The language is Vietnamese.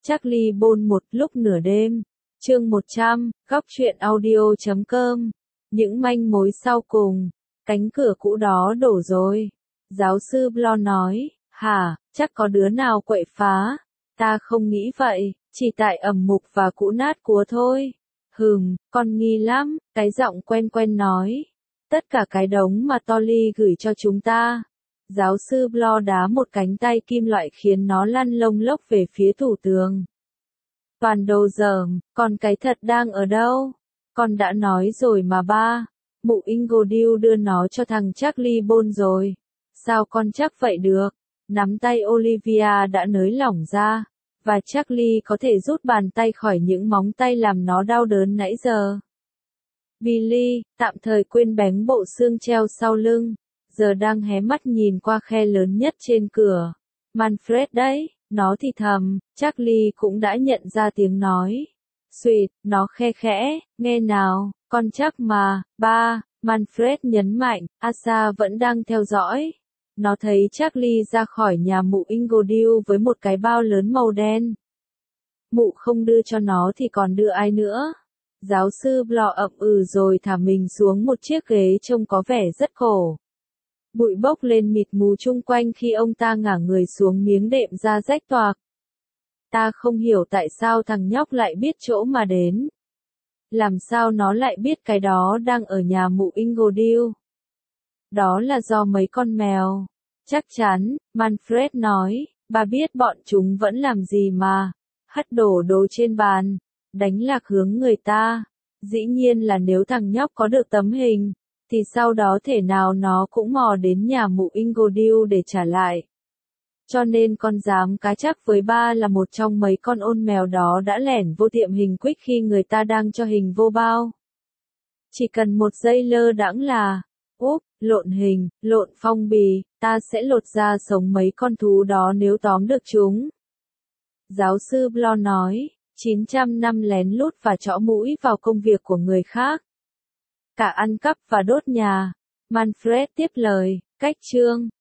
Charlie Bôn một lúc nửa đêm. Chương 100, góc truyện audio.com. Những manh mối sau cùng. Cánh cửa cũ đó đổ rồi. Giáo sư Blon nói, hả, chắc có đứa nào quậy phá. Ta không nghĩ vậy, chỉ tại ẩm mục và cũ nát cúa thôi. Con nghi lắm, cái giọng quen quen nói. Tất cả cái đống mà Tolly gửi cho chúng ta. Giáo sư Blon đá một cánh tay kim loại khiến nó lăn lông lốc về phía tủ tường. Toàn đồ dởm, còn cái thật đang ở đâu? Con đã nói rồi mà ba. Mụ Ingodil đưa nó cho thằng Charlie Bôn rồi. Sao con chắc vậy được? Nắm tay Olivia đã nới lỏng ra. Và Charlie có thể rút bàn tay khỏi những móng tay làm nó đau đớn nãy giờ. Billy, tạm thời quên bén bộ xương treo sau lưng. Giờ đang hé mắt nhìn qua khe lớn nhất trên cửa. Manfred đấy, nó thì thầm, Charlie cũng đã nhận ra tiếng nói. Xuyệt, nó khe khẽ, nghe nào, con chắc mà, ba, Manfred nhấn mạnh, Asa vẫn đang theo dõi. Nó thấy Charlie ra khỏi nhà mụ Ingodil với một cái bao lớn màu đen. Mụ không đưa cho nó thì còn đưa ai nữa? Giáo sư Blon ậm rồi thả mình xuống một chiếc ghế trông có vẻ rất khổ. Bụi bốc lên mịt mù chung quanh khi ông ta ngả người xuống miếng đệm da rách toạc. Ta không hiểu tại sao thằng nhóc lại biết chỗ mà đến. Làm sao nó lại biết cái đó đang ở nhà mụ Ingodil? Đó là do mấy con mèo. Chắc chắn, Manfred nói, bà biết bọn chúng vẫn làm gì mà. Hất đổ đồ trên bàn, đánh lạc hướng người ta. Dĩ nhiên là nếu thằng nhóc có được tấm hình, thì sau đó thể nào nó cũng mò đến nhà mụ Ingodil để trả lại. Cho nên con dám cá chắc với ba là một trong mấy con ôn mèo đó đã lẻn vô tiệm hình Quick khi người ta đang cho hình vô bao. Chỉ cần một giây lơ đãng là, lộn hình, lộn phong bì, ta sẽ lột ra sống mấy con thú đó nếu tóm được chúng. Giáo sư Blon nói, 900 năm lén lút và trõ mũi vào công việc của người khác. Cả ăn cắp và đốt nhà. Manfred tiếp lời, cách chương.